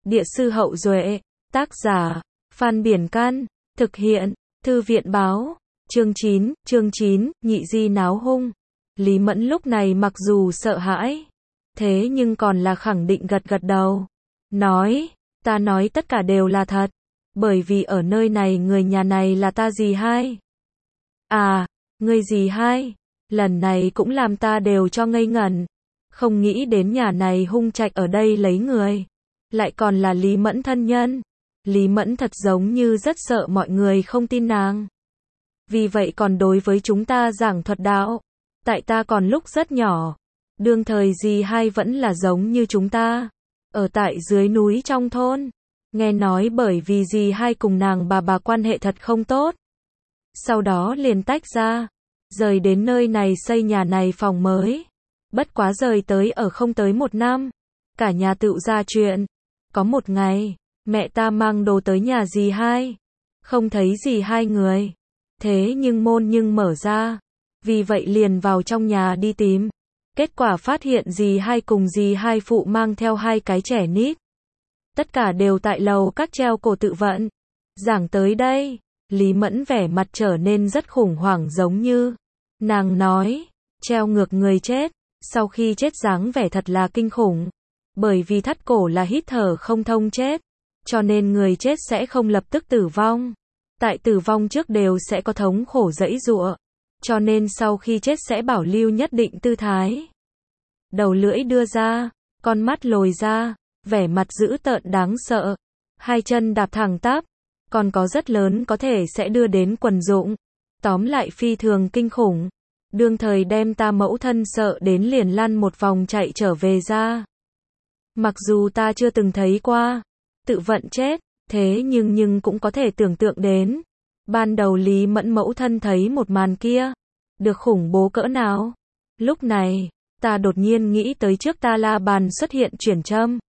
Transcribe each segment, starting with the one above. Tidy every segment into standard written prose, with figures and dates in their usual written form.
Địa sư Hậu Duệ, tác giả, Phan Biển Can, thực hiện, Thư viện Báo, chương 9, nhị di náo hung. Lý Mẫn lúc này mặc dù sợ hãi, thế nhưng còn là khẳng định gật gật đầu. Nói, ta nói tất cả đều là thật, bởi vì ở nơi này người nhà này là ta dì hai. À, người dì hai, lần này cũng làm ta đều cho ngây ngẩn. Không nghĩ đến nhà này hung trạch ở đây lấy người, lại còn là Lý Mẫn thân nhân. Lý Mẫn thật giống như rất sợ mọi người không tin nàng. Vì vậy còn đối với chúng ta giảng thuật đạo. Tại ta còn lúc rất nhỏ, đương thời dì hai vẫn là giống như chúng ta, ở tại dưới núi trong thôn. Nghe nói bởi vì dì hai cùng nàng bà quan hệ thật không tốt, sau đó liền tách ra, rời đến nơi này xây nhà này phòng mới. Bất quá rời tới ở không tới 1 năm, cả nhà tựu ra chuyện. Có một ngày, mẹ ta mang đồ tới nhà dì hai, không thấy dì hai người, thế nhưng môn nhưng mở ra, vì vậy liền vào trong nhà đi tìm. Kết quả phát hiện dì hai cùng dì hai phụ mang theo 2 cái trẻ nít, tất cả đều tại lầu các treo cổ tự vận. Giảng tới đây, Lý Mẫn vẻ mặt trở nên rất khủng hoảng, giống như nàng nói, treo ngược người chết, sau khi chết dáng vẻ thật là kinh khủng. Bởi vì thắt cổ là hít thở không thông chết, cho nên người chết sẽ không lập tức tử vong. Tại tử vong trước đều sẽ có thống khổ giãy giụa, cho nên sau khi chết sẽ bảo lưu nhất định tư thái. Đầu lưỡi đưa ra, con mắt lồi ra, vẻ mặt dữ tợn đáng sợ, 2 chân đạp thẳng tắp, còn có rất lớn có thể sẽ đưa đến quần dụng. Tóm lại phi thường kinh khủng. Đương thời đem ta mẫu thân sợ đến liền lăn một vòng chạy trở về ra. Mặc dù ta chưa từng thấy qua tự vận chết, thế nhưng cũng có thể tưởng tượng đến ban đầu Lý Mẫn mẫu thân thấy một màn kia được khủng bố cỡ nào. Lúc này, ta đột nhiên nghĩ tới trước ta la bàn xuất hiện chuyển châm,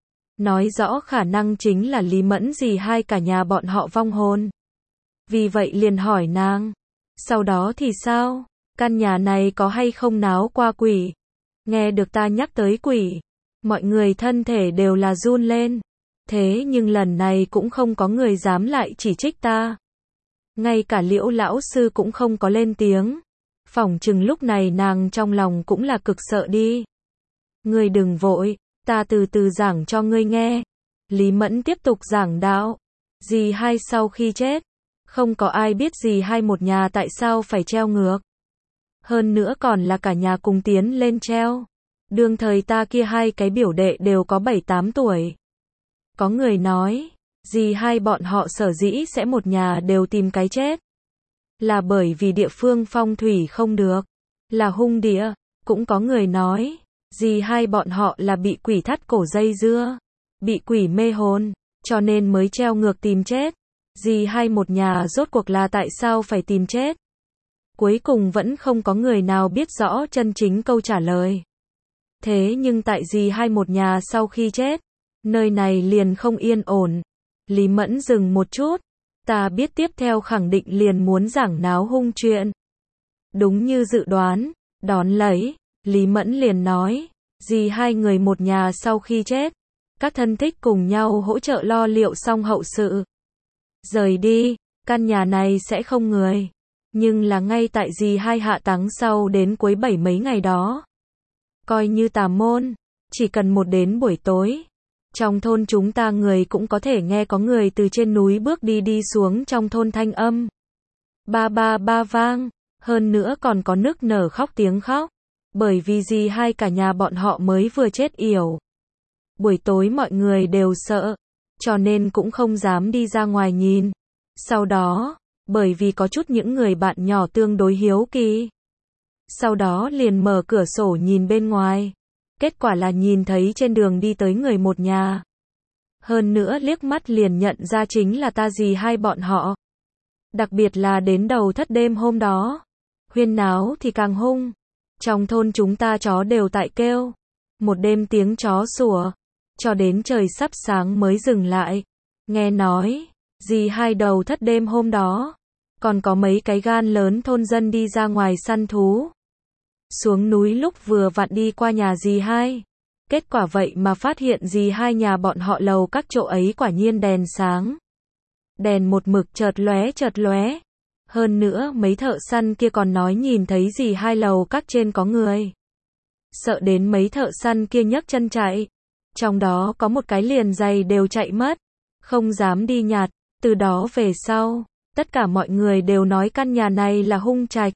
nói rõ khả năng chính là Lý Mẫn dì hai cả nhà bọn họ vong hồn. Vì vậy liền hỏi nàng, sau đó thì sao? Căn nhà này có hay không náo qua quỷ? Nghe được ta nhắc tới quỷ, mọi người thân thể đều là run lên. Thế nhưng lần này cũng không có người dám lại chỉ trích ta. Ngay cả Liễu lão sư cũng không có lên tiếng. Phỏng chừng lúc này nàng trong lòng cũng là cực sợ đi. Ngươi đừng vội, ta từ từ giảng cho ngươi nghe. Lý Mẫn tiếp tục giảng đạo. Dì hai sau khi chết, không có ai biết dì hai một nhà tại sao phải treo ngược. Hơn nữa còn là cả nhà cùng tiến lên treo. Đương thời ta kia 2 cái biểu đệ đều có 7-8 tuổi. Có người nói, dì hai bọn họ sở dĩ sẽ một nhà đều tìm cái chết, là bởi vì địa phương phong thủy không được, là hung địa. Cũng có người nói, dì hai bọn họ là bị quỷ thắt cổ dây dưa, bị quỷ mê hồn, cho nên mới treo ngược tìm chết. Dì hai một nhà rốt cuộc là tại sao phải tìm chết? Cuối cùng vẫn không có người nào biết rõ chân chính câu trả lời. Thế nhưng tại dì hai một nhà sau khi chết, nơi này liền không yên ổn. Lý Mẫn dừng một chút, ta biết tiếp theo khẳng định liền muốn giảng náo hung chuyện. Đúng như dự đoán, đón lấy, Lý Mẫn liền nói, dì hai người một nhà sau khi chết, các thân thích cùng nhau hỗ trợ lo liệu xong hậu sự. Rời đi, căn nhà này sẽ không người. Nhưng là ngay tại dì hai hạ táng sau đến cuối 7 mấy ngày đó, coi như tà môn, chỉ cần một đến buổi tối, trong thôn chúng ta người cũng có thể nghe có người từ trên núi bước đi xuống trong thôn thanh âm. Ba ba ba vang, hơn nữa còn có nức nở khóc tiếng khóc, bởi vì dì hai cả nhà bọn họ mới vừa chết yểu. Buổi tối mọi người đều sợ, cho nên cũng không dám đi ra ngoài nhìn. Sau đó, bởi vì có chút những người bạn nhỏ tương đối hiếu kỳ, sau đó liền mở cửa sổ nhìn bên ngoài. Kết quả là nhìn thấy trên đường đi tới người một nhà. Hơn nữa liếc mắt liền nhận ra chính là ta dì hai bọn họ. Đặc biệt là đến đầu thất đêm hôm đó, huyên náo thì càng hung. Trong thôn chúng ta chó đều tại kêu. Một đêm tiếng chó sủa, cho đến trời sắp sáng mới dừng lại. Nghe nói, dì hai đầu thất đêm hôm đó, còn có mấy cái gan lớn thôn dân đi ra ngoài săn thú. Xuống núi lúc vừa vặn đi qua nhà dì hai, Kết quả vậy mà phát hiện gì hai nhà bọn họ lầu các chỗ ấy quả nhiên đèn sáng. Đèn một mực chợt lóe. Hơn nữa mấy thợ săn kia còn nói nhìn thấy gì hai lầu các trên có người. Sợ đến mấy thợ săn kia nhấc chân chạy. Trong đó có một cái liền giày đều chạy mất. Không dám đi nhặt. Từ đó về sau, tất cả mọi người đều nói căn nhà này là hung trạch.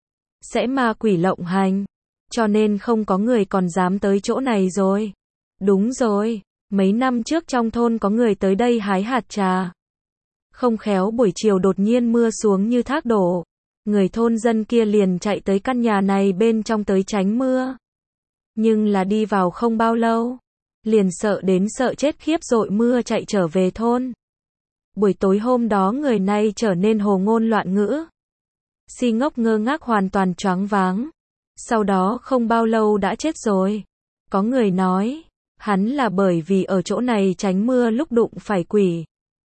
Sẽ ma quỷ lộng hành. Cho nên không có người còn dám tới chỗ này rồi. Đúng rồi, mấy năm trước trong thôn có người tới đây hái hạt trà. Không khéo buổi chiều đột nhiên mưa xuống như thác đổ. Người thôn dân kia liền chạy tới căn nhà này bên trong tới tránh mưa. Nhưng là đi vào không bao lâu. Liền sợ đến sợ chết khiếp dội mưa chạy trở về thôn. Buổi tối hôm đó người này trở nên hồ ngôn loạn ngữ. Si ngốc ngơ ngác hoàn toàn choáng váng. Sau đó không bao lâu đã chết rồi. Có người nói, hắn là bởi vì ở chỗ này tránh mưa lúc đụng phải quỷ.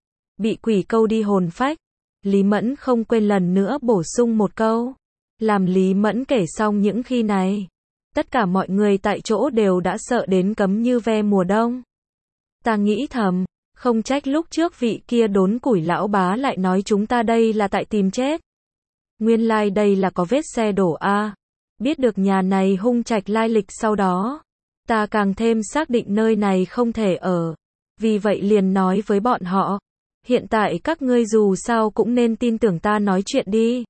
Bị quỷ câu đi hồn phách. Lý Mẫn không quên lần nữa bổ sung một câu. Làm Lý Mẫn kể xong những khi này. Tất cả mọi người tại chỗ đều đã sợ đến cấm như ve mùa đông. Ta nghĩ thầm, không trách lúc trước vị kia đốn củi lão bá lại nói chúng ta đây là tại tìm chết. Nguyên lai đây là có vết xe đổ a. Biết được nhà này hung trạch lai lịch sau đó. Ta càng thêm xác định nơi này không thể ở. Vì vậy liền nói với bọn họ. Hiện tại các ngươi dù sao cũng nên tin tưởng ta nói chuyện đi.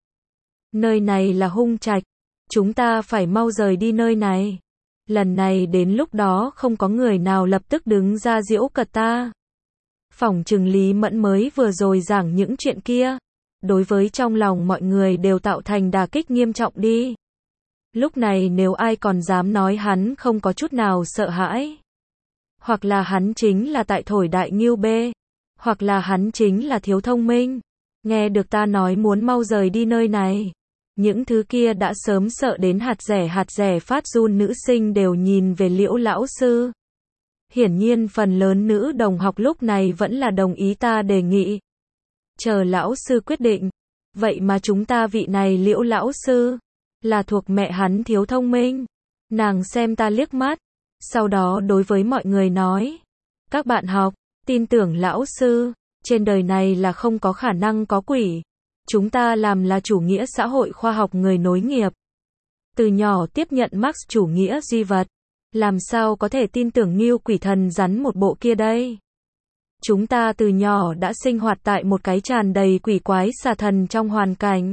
Nơi này là hung trạch. Chúng ta phải mau rời đi nơi này. Lần này đến lúc đó không có người nào lập tức đứng ra giễu cợt ta. Phỏng chừng Lý Mẫn mới vừa rồi giảng những chuyện kia. Đối với trong lòng mọi người đều tạo thành đả kích nghiêm trọng đi. Lúc này nếu ai còn dám nói hắn không có chút nào sợ hãi. Hoặc là hắn chính là tại thổi đại nghiêu bê. Hoặc là hắn chính là thiếu thông minh. Nghe được ta nói muốn mau rời đi nơi này. Những thứ kia đã sớm sợ đến hạt rẻ phát run nữ sinh đều nhìn về Liễu lão sư. Hiển nhiên phần lớn nữ đồng học lúc này vẫn là đồng ý ta đề nghị. Chờ lão sư quyết định. Vậy mà chúng ta vị này Liễu lão sư là thuộc mẹ hắn thiếu thông minh. Nàng xem ta liếc mắt. Sau đó đối với mọi người nói. Các bạn học, tin tưởng lão sư. Trên đời này là không có khả năng có quỷ. Chúng ta làm là chủ nghĩa xã hội khoa học người nối nghiệp. Từ nhỏ tiếp nhận Marx chủ nghĩa duy vật. Làm sao có thể tin tưởng Ngưu quỷ thần rắn một bộ kia đây? Chúng ta từ nhỏ đã sinh hoạt tại một cái tràn đầy quỷ quái xà thần trong hoàn cảnh.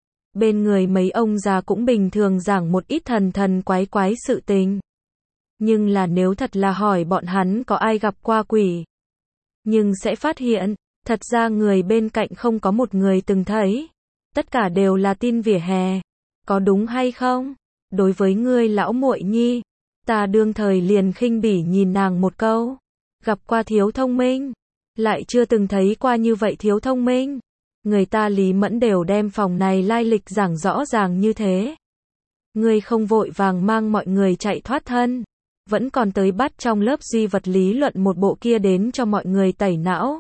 Bên người mấy ông già cũng bình thường giảng một ít thần quái sự tình. Nhưng là nếu thật là hỏi bọn hắn có ai gặp qua quỷ. Nhưng sẽ phát hiện, thật ra người bên cạnh không có một người từng thấy. Tất cả đều là tin vỉa hè. Có đúng hay không? Đối với ngươi lão muội nhi, ta đương thời liền khinh bỉ nhìn nàng một câu. Gặp qua thiếu thông minh. Lại chưa từng thấy qua như vậy thiếu thông minh. Người ta Lý Mẫn đều đem phòng này lai lịch giảng rõ ràng như thế. Ngươi không vội vàng mang mọi người chạy thoát thân. Vẫn còn tới bắt trong lớp duy vật lý luận một bộ kia đến cho mọi người tẩy não.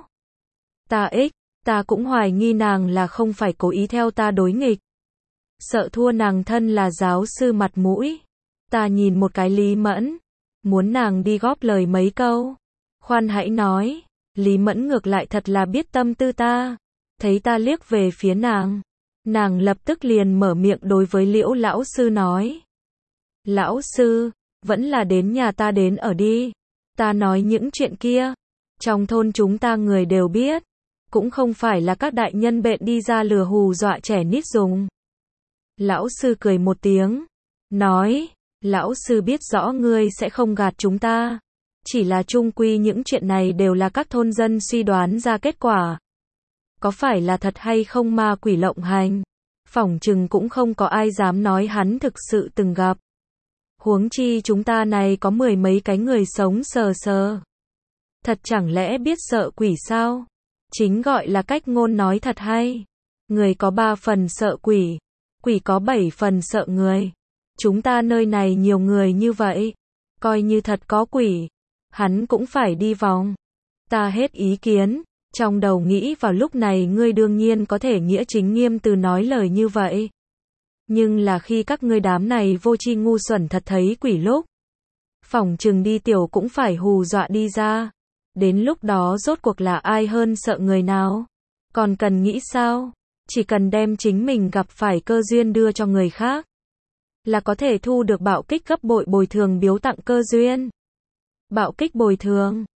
Ta cũng hoài nghi nàng là không phải cố ý theo ta đối nghịch. Sợ thua nàng thân là giáo sư mặt mũi. Ta nhìn một cái Lý Mẫn. Muốn nàng đi góp lời mấy câu. Khoan hãy nói. Lý Mẫn ngược lại thật là biết tâm tư ta. Thấy ta liếc về phía nàng. Nàng lập tức liền mở miệng đối với Liễu lão sư nói. Lão sư, vẫn là đến nhà ta đến ở đi. Ta nói những chuyện kia. Trong thôn chúng ta người đều biết. Cũng không phải là các đại nhân bệnh đi ra lừa hù dọa trẻ nít dùng. Lão sư cười một tiếng. Nói, lão sư biết rõ ngươi sẽ không gạt chúng ta. Chỉ là chung quy những chuyện này đều là các thôn dân suy đoán ra kết quả. Có phải là thật hay không ma quỷ lộng hành? Phỏng chừng cũng không có ai dám nói hắn thực sự từng gặp. Huống chi chúng ta này có mười mấy cái người sống sờ sờ. Thật chẳng lẽ biết sợ quỷ sao? Chính gọi là cách ngôn nói thật hay. Người có 3 phần sợ quỷ. Quỷ có 7 phần sợ người. Chúng ta nơi này nhiều người như vậy. Coi như thật có quỷ. Hắn cũng phải đi vòng. Ta hết ý kiến. Trong đầu nghĩ vào lúc này ngươi đương nhiên có thể nghĩa chính nghiêm từ nói lời như vậy. Nhưng là khi các ngươi đám này vô tri ngu xuẩn thật thấy quỷ lúc. phỏng chừng đi tiểu cũng phải hù dọa đi ra. Đến lúc đó rốt cuộc là ai hơn sợ người nào? Còn cần nghĩ sao? Chỉ cần đem chính mình gặp phải cơ duyên đưa cho người khác, là có thể thu được bạo kích gấp bội bồi thường biếu tặng cơ duyên. Bạo kích bồi thường